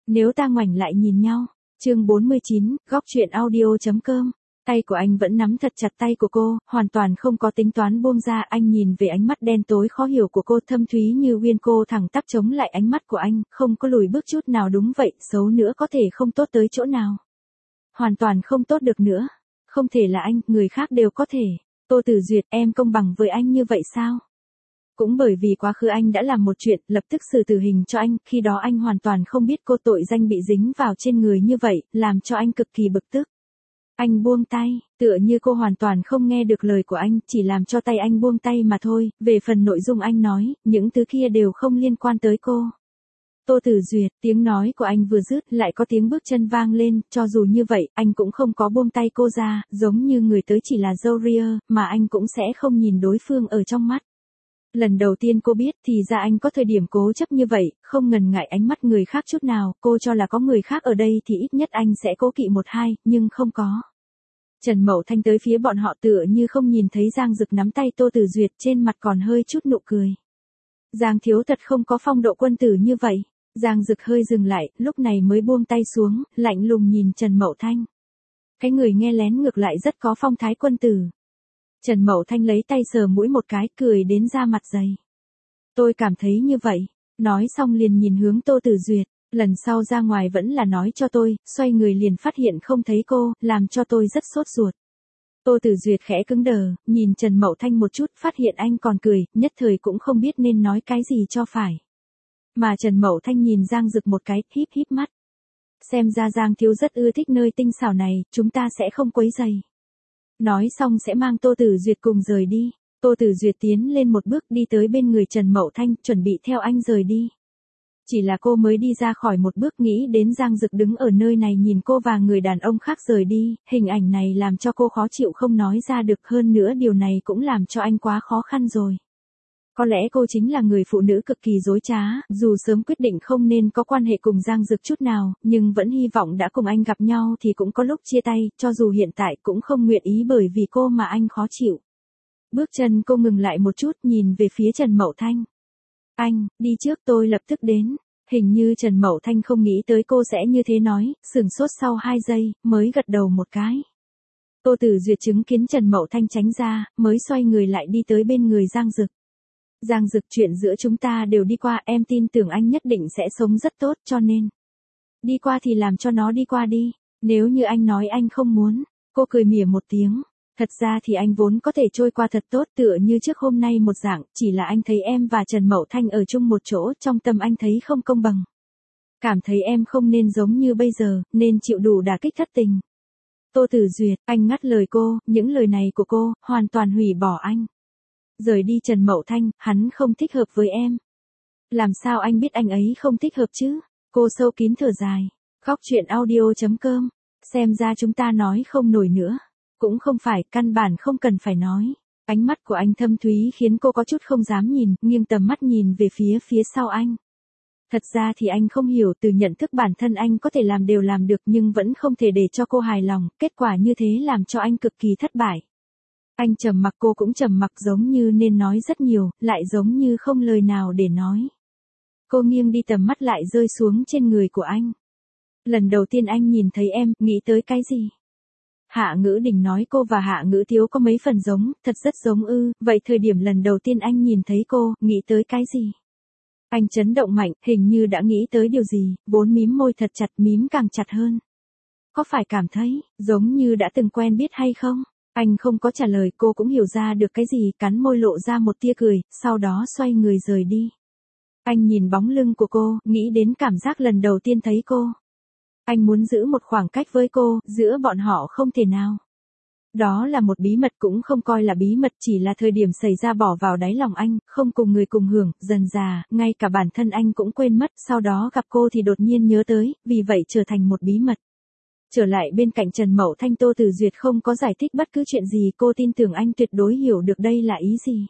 Nếu ta ngoảnh lại nhìn nhau. Chương 49, góc truyện audio.com. Tay của anh vẫn nắm thật chặt tay của cô, hoàn toàn không có tính toán buông ra. Anh nhìn về ánh mắt đen tối khó hiểu của cô, thâm thúy như uyên. Cô thẳng tắp chống lại ánh mắt của anh, không có lùi bước chút nào. Đúng vậy, xấu nữa có thể không tốt tới chỗ nào. Hoàn toàn không tốt được nữa. Không thể là anh, người khác đều có thể. Tô Tử Duyệt, em công bằng với anh như vậy sao? Cũng bởi vì quá khứ anh đã làm một chuyện, lập tức xử tử hình cho anh, khi đó anh hoàn toàn không biết cô tội danh bị dính vào trên người như vậy, làm cho anh cực kỳ bực tức. Anh buông tay, tựa như cô hoàn toàn không nghe được lời của anh, chỉ làm cho tay anh buông tay mà thôi. Về phần nội dung anh nói, những thứ kia đều không liên quan tới cô. Tô Tử Duyệt, tiếng nói của anh vừa dứt, lại có tiếng bước chân vang lên, cho dù như vậy, anh cũng không có buông tay cô ra, giống như người tới chỉ là Joria, mà anh cũng sẽ không nhìn đối phương ở trong mắt. Lần đầu tiên cô biết thì ra anh có thời điểm cố chấp như vậy, không ngần ngại ánh mắt người khác chút nào. Cô cho là có người khác ở đây thì ít nhất anh sẽ cố kỵ một hai, nhưng không có. Trần Mậu Thanh tới phía bọn họ tựa như không nhìn thấy Giang Dực nắm tay Tô Tử Duyệt, trên mặt còn hơi chút nụ cười. Giang thiếu thật không có phong độ quân tử như vậy. Giang Dực hơi dừng lại, lúc này mới buông tay xuống, lạnh lùng nhìn Trần Mậu Thanh. Cái người nghe lén ngược lại rất có phong thái quân tử. Trần Mậu Thanh lấy tay sờ mũi một cái, cười đến da mặt dày. Tôi cảm thấy như vậy. Nói xong liền nhìn hướng Tô Tử Duyệt. Lần sau ra ngoài vẫn là nói cho tôi. Xoay người liền phát hiện không thấy cô, làm cho tôi rất sốt ruột. Tô Tử Duyệt khẽ cứng đờ, nhìn Trần Mậu Thanh một chút, phát hiện anh còn cười, nhất thời cũng không biết nên nói cái gì cho phải. Mà Trần Mậu Thanh nhìn Giang Dực một cái, híp híp mắt. Xem ra Giang thiếu rất ưa thích nơi tinh xảo này, chúng ta sẽ không quấy rầy. Nói xong sẽ mang Tô Tử Duyệt cùng rời đi. Tô Tử Duyệt tiến lên một bước đi tới bên người Trần Mậu Thanh, chuẩn bị theo anh rời đi. Chỉ là cô mới đi ra khỏi một bước, nghĩ đến Giang Dực đứng ở nơi này nhìn cô và người đàn ông khác rời đi, hình ảnh này làm cho cô khó chịu không nói ra được, hơn nữa điều này cũng làm cho anh quá khó khăn rồi. Có lẽ cô chính là người phụ nữ cực kỳ dối trá, dù sớm quyết định không nên có quan hệ cùng Giang Dực chút nào, nhưng vẫn hy vọng đã cùng anh gặp nhau thì cũng có lúc chia tay, cho dù hiện tại cũng không nguyện ý bởi vì cô mà anh khó chịu. Bước chân cô ngừng lại một chút, nhìn về phía Trần Mậu Thanh. Anh, đi trước, tôi lập tức đến. Hình như Trần Mậu Thanh không nghĩ tới cô sẽ như thế nói, sửng sốt sau 2 giây, mới gật đầu một cái. Tô Tử Duyệt chứng kiến Trần Mậu Thanh tránh ra, mới xoay người lại đi tới bên người Giang Dực. Giang Dực, chuyện giữa chúng ta đều đi qua, em tin tưởng anh nhất định sẽ sống rất tốt, cho nên. Đi qua thì làm cho nó đi qua đi, nếu như anh nói anh không muốn. Cô cười mỉa một tiếng. Thật ra thì anh vốn có thể trôi qua thật tốt, tựa như trước hôm nay một dạng, chỉ là anh thấy em và Trần Mậu Thanh ở chung một chỗ, trong tâm anh thấy không công bằng. Cảm thấy em không nên giống như bây giờ, nên chịu đủ đả kích thất tình. Tô Tử Duyệt, anh ngắt lời cô, những lời này của cô, hoàn toàn hủy bỏ anh. Rời đi Trần Mậu Thanh, hắn không thích hợp với em. Làm sao anh biết anh ấy không thích hợp chứ? Cô sâu kín thở dài. Góc truyện audio.com. Xem ra chúng ta nói không nổi nữa. Cũng không phải, căn bản không cần phải nói. Ánh mắt của anh thâm thúy khiến cô có chút không dám nhìn, nghiêng tầm mắt nhìn về phía sau anh. Thật ra thì anh không hiểu, từ nhận thức bản thân anh có thể làm đều làm được nhưng vẫn không thể để cho cô hài lòng, kết quả như thế làm cho anh cực kỳ thất bại. Anh trầm mặc, cô cũng trầm mặc, giống như nên nói rất nhiều, lại giống như không lời nào để nói. Cô nghiêng đi, tầm mắt lại rơi xuống trên người của anh. Lần đầu tiên anh nhìn thấy em, nghĩ tới cái gì? Hạ Ngữ Đình nói cô và Hạ Ngữ Tiếu có mấy phần giống, thật rất giống ư, vậy thời điểm lần đầu tiên anh nhìn thấy cô, nghĩ tới cái gì? Anh chấn động mạnh, hình như đã nghĩ tới điều gì, vốn mím môi thật chặt, mím càng chặt hơn. Có phải cảm thấy, giống như đã từng quen biết hay không? Anh không có trả lời, cô cũng hiểu ra được cái gì, cắn môi lộ ra một tia cười, sau đó xoay người rời đi. Anh nhìn bóng lưng của cô, nghĩ đến cảm giác lần đầu tiên thấy cô. Anh muốn giữ một khoảng cách với cô, giữa bọn họ không thể nào. Đó là một bí mật, cũng không coi là bí mật, chỉ là thời điểm xảy ra bỏ vào đáy lòng anh, không cùng người cùng hưởng, dần dà, ngay cả bản thân anh cũng quên mất, sau đó gặp cô thì đột nhiên nhớ tới, vì vậy trở thành một bí mật. Trở lại bên cạnh Trần Mậu Thanh, Tô Tử Duyệt không có giải thích bất cứ chuyện gì, cô tin tưởng anh tuyệt đối hiểu được đây là ý gì.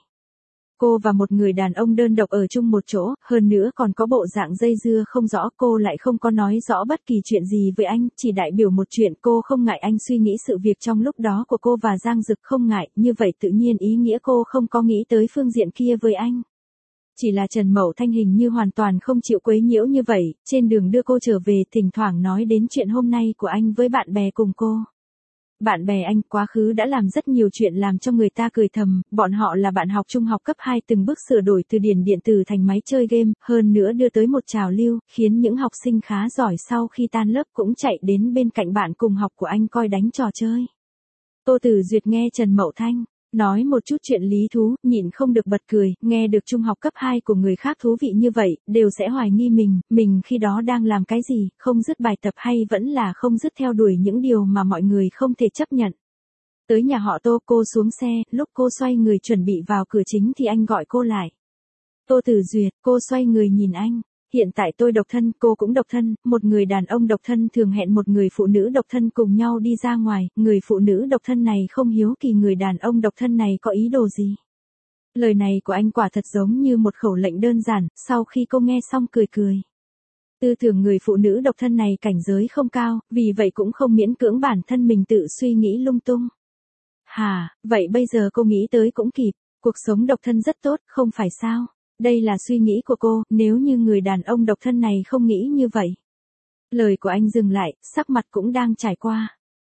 Cô và một người đàn ông đơn độc ở chung một chỗ, hơn nữa còn có bộ dạng dây dưa không rõ, cô lại không có nói rõ bất kỳ chuyện gì với anh, chỉ đại biểu một chuyện, cô không ngại anh suy nghĩ sự việc trong lúc đó của cô và Giang Dực, không ngại, như vậy tự nhiên ý nghĩa cô không có nghĩ tới phương diện kia với anh. Chỉ là Trần Mậu Thanh hình như hoàn toàn không chịu quấy nhiễu như vậy, trên đường đưa cô trở về thỉnh thoảng nói đến chuyện hôm nay của anh với bạn bè cùng cô. Bạn bè anh quá khứ đã làm rất nhiều chuyện làm cho người ta cười thầm, bọn họ là bạn học trung học cấp 2 từng bước sửa đổi từ điển điện tử thành máy chơi game, hơn nữa đưa tới một trào lưu, khiến những học sinh khá giỏi sau khi tan lớp cũng chạy đến bên cạnh bạn cùng học của anh coi đánh trò chơi. Tô Tử Duyệt nghe Trần Mậu Thanh nói một chút chuyện lý thú, nhịn không được bật cười, nghe được trung học cấp 2 của người khác thú vị như vậy, đều sẽ hoài nghi mình khi đó đang làm cái gì, không dứt bài tập hay vẫn là không dứt theo đuổi những điều mà mọi người không thể chấp nhận. Tới nhà họ Tô, cô xuống xe, lúc cô xoay người chuẩn bị vào cửa chính thì anh gọi cô lại. Tô Tử Duyệt, cô xoay người nhìn anh. Hiện tại tôi độc thân, cô cũng độc thân, một người đàn ông độc thân thường hẹn một người phụ nữ độc thân cùng nhau đi ra ngoài, người phụ nữ độc thân này không hiếu kỳ người đàn ông độc thân này có ý đồ gì. Lời này của anh quả thật giống như một khẩu lệnh đơn giản, sau khi cô nghe xong cười cười. Tư tưởng người phụ nữ độc thân này cảnh giới không cao, vì vậy cũng không miễn cưỡng bản thân mình tự suy nghĩ lung tung. Hà, vậy bây giờ cô nghĩ tới cũng kịp, cuộc sống độc thân rất tốt, không phải sao? Đây là suy nghĩ của cô, nếu như người đàn ông độc thân này không nghĩ như vậy. Lời của anh dừng lại, sắc mặt cũng đang trải qua.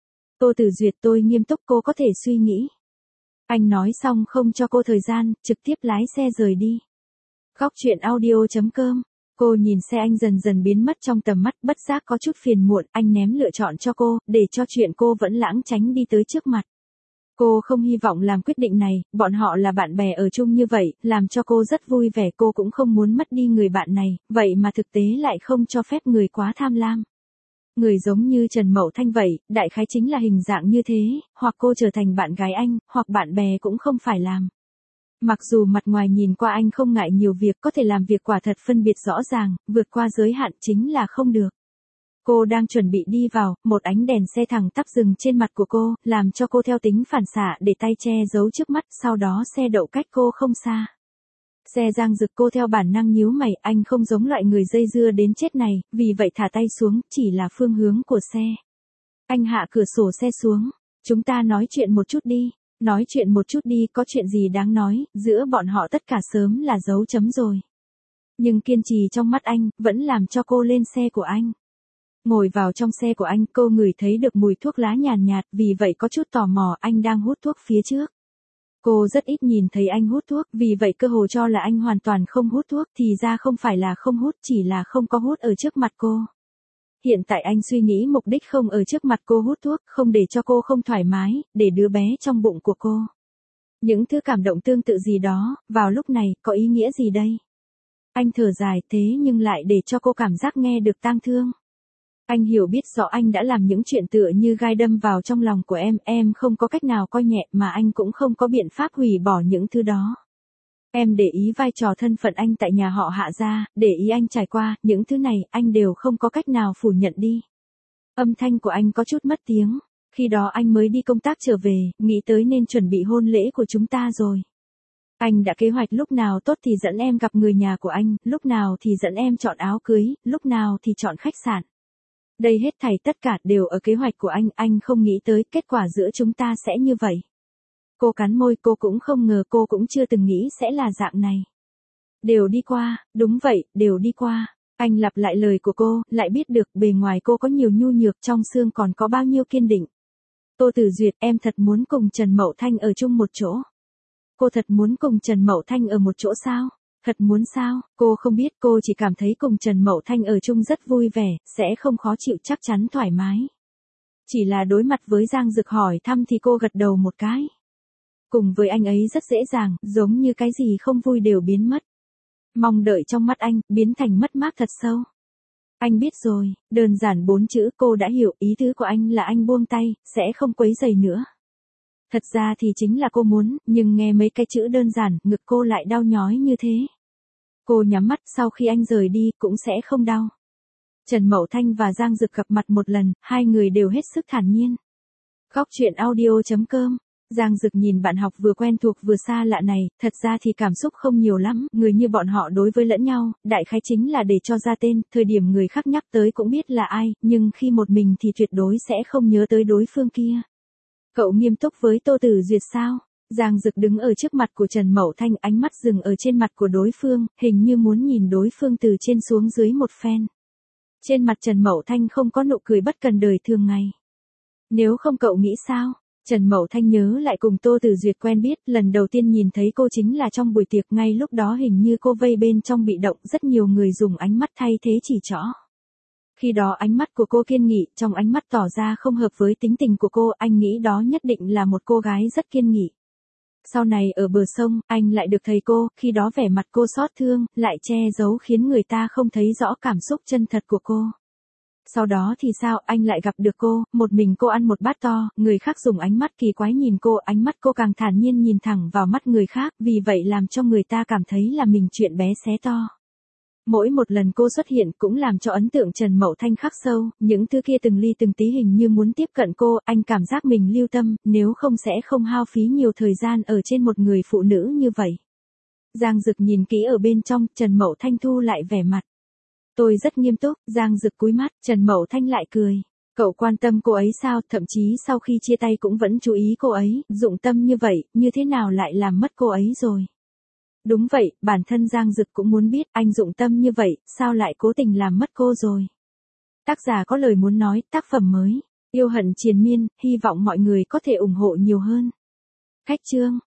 Tô Tử Duyệt, tôi nghiêm túc, cô có thể suy nghĩ. Anh nói xong không cho cô thời gian, trực tiếp lái xe rời đi. Góc chuyện audio.com. Cô nhìn xe anh dần dần biến mất trong tầm mắt, bất giác có chút phiền muộn, anh ném lựa chọn cho cô, để cho chuyện cô vẫn lãng tránh đi tới trước mặt. Cô không hy vọng làm quyết định này, bọn họ là bạn bè ở chung như vậy, làm cho cô rất vui vẻ, cô cũng không muốn mất đi người bạn này, vậy mà thực tế lại không cho phép người quá tham lam. Người giống như Trần Mậu Thanh vậy, đại khái chính là hình dạng như thế, hoặc cô trở thành bạn gái anh, hoặc bạn bè cũng không phải làm. Mặc dù mặt ngoài nhìn qua anh không ngại nhiều việc, có thể làm việc quả thật phân biệt rõ ràng, vượt qua giới hạn chính là không được. Cô đang chuẩn bị đi vào, một ánh đèn xe thẳng tắp dừng trên mặt của cô, làm cho cô theo tính phản xạ để tay che giấu trước mắt, sau đó xe đậu cách cô không xa. Xe giang rực, cô theo bản năng nhíu mày, anh không giống loại người dây dưa đến chết này, vì vậy thả tay xuống, chỉ là phương hướng của xe. Anh hạ cửa sổ xe xuống, chúng ta nói chuyện một chút đi, nói chuyện một chút đi, có chuyện gì đáng nói, giữa bọn họ tất cả sớm là dấu chấm rồi. Nhưng kiên trì trong mắt anh, vẫn làm cho cô lên xe của anh. Ngồi vào trong xe của anh, cô ngửi thấy được mùi thuốc lá nhàn nhạt, vì vậy có chút tò mò, anh đang hút thuốc phía trước. Cô rất ít nhìn thấy anh hút thuốc, vì vậy cơ hồ cho là anh hoàn toàn không hút thuốc, thì ra không phải là không hút, chỉ là không có hút ở trước mặt cô. Hiện tại anh suy nghĩ mục đích không ở trước mặt cô hút thuốc, không để cho cô không thoải mái, để đứa bé trong bụng của cô. Những thứ cảm động tương tự gì đó, vào lúc này, có ý nghĩa gì đây? Anh thở dài thế nhưng lại để cho cô cảm giác nghe được tang thương. Anh hiểu biết rõ anh đã làm những chuyện tựa như gai đâm vào trong lòng của em không có cách nào coi nhẹ mà anh cũng không có biện pháp hủy bỏ những thứ đó. Em để ý vai trò thân phận anh tại nhà họ Hạ gia, để ý anh trải qua, những thứ này anh đều không có cách nào phủ nhận đi. Âm thanh của anh có chút mất tiếng, khi đó anh mới đi công tác trở về, nghĩ tới nên chuẩn bị hôn lễ của chúng ta rồi. Anh đã kế hoạch lúc nào tốt thì dẫn em gặp người nhà của anh, lúc nào thì dẫn em chọn áo cưới, lúc nào thì chọn khách sạn. Đây hết thảy tất cả đều ở kế hoạch của anh không nghĩ tới kết quả giữa chúng ta sẽ như vậy. Cô cắn môi, cô cũng không ngờ, cô cũng chưa từng nghĩ sẽ là dạng này. Đều đi qua, đúng vậy, đều đi qua. Anh lặp lại lời của cô, lại biết được bề ngoài cô có nhiều nhu nhược, trong xương còn có bao nhiêu kiên định. Tô Tử Duyệt, em thật muốn cùng Trần Mậu Thanh ở chung một chỗ. Cô thật muốn cùng Trần Mậu Thanh ở một chỗ sao? Thật muốn sao? Cô không biết, cô chỉ cảm thấy cùng Trần Mậu Thanh ở chung rất vui vẻ, sẽ không khó chịu, chắc chắn thoải mái. Chỉ là đối mặt với Giang Dực hỏi thăm thì cô gật đầu một cái. Cùng với anh ấy rất dễ dàng, giống như cái gì không vui đều biến mất. Mong đợi trong mắt anh, biến thành mất mát thật sâu. Anh biết rồi, đơn giản 4 chữ, cô đã hiểu, ý tứ của anh là anh buông tay, sẽ không quấy rầy nữa. Thật ra thì chính là cô muốn, nhưng nghe mấy cái chữ đơn giản, ngực cô lại đau nhói như thế. Cô nhắm mắt, sau khi anh rời đi, cũng sẽ không đau. Trần Mậu Thanh và Giang Dực gặp mặt một lần, hai người đều hết sức thản nhiên. Góc chuyện audio.com. Giang Dực nhìn bạn học vừa quen thuộc vừa xa lạ này, thật ra thì cảm xúc không nhiều lắm, người như bọn họ đối với lẫn nhau, đại khái chính là để cho ra tên, thời điểm người khác nhắc tới cũng biết là ai, nhưng khi một mình thì tuyệt đối sẽ không nhớ tới đối phương kia. Cậu nghiêm túc với Tô Tử Duyệt sao? Giang Dực đứng ở trước mặt của Trần Mậu Thanh, ánh mắt dừng ở trên mặt của đối phương, hình như muốn nhìn đối phương từ trên xuống dưới một phen. Trên mặt Trần Mậu Thanh không có nụ cười bất cần đời thường ngày. Nếu không cậu nghĩ sao? Trần Mậu Thanh nhớ lại cùng Tô Tử Duyệt quen biết, lần đầu tiên nhìn thấy cô chính là trong buổi tiệc, ngay lúc đó hình như cô vây bên trong bị động, rất nhiều người dùng ánh mắt thay thế chỉ trỏ. Khi đó ánh mắt của cô kiên nghị, trong ánh mắt tỏ ra không hợp với tính tình của cô, anh nghĩ đó nhất định là một cô gái rất kiên nghị. Sau này ở bờ sông, anh lại được thấy cô, khi đó vẻ mặt cô xót thương, lại che giấu khiến người ta không thấy rõ cảm xúc chân thật của cô. Sau đó thì sao, anh lại gặp được cô, một mình cô ăn một bát to, người khác dùng ánh mắt kỳ quái nhìn cô, ánh mắt cô càng thản nhiên nhìn thẳng vào mắt người khác, vì vậy làm cho người ta cảm thấy là mình chuyện bé xé to. Mỗi một lần cô xuất hiện cũng làm cho ấn tượng Trần Mậu Thanh khắc sâu, những thứ kia từng ly từng tí hình như muốn tiếp cận cô, anh cảm giác mình lưu tâm, nếu không sẽ không hao phí nhiều thời gian ở trên một người phụ nữ như vậy. Giang Dực nhìn kỹ ở bên trong, Trần Mậu Thanh thu lại vẻ mặt. Tôi rất nghiêm túc, Giang Dực cúi mắt, Trần Mậu Thanh lại cười. Cậu quan tâm cô ấy sao, thậm chí sau khi chia tay cũng vẫn chú ý cô ấy, dụng tâm như vậy, như thế nào lại làm mất cô ấy rồi. Đúng vậy, bản thân Giang Dực cũng muốn biết, anh dụng tâm như vậy, sao lại cố tình làm mất cô rồi. Tác giả có lời muốn nói, tác phẩm mới, yêu hận triền miên, hy vọng mọi người có thể ủng hộ nhiều hơn. Khách chương.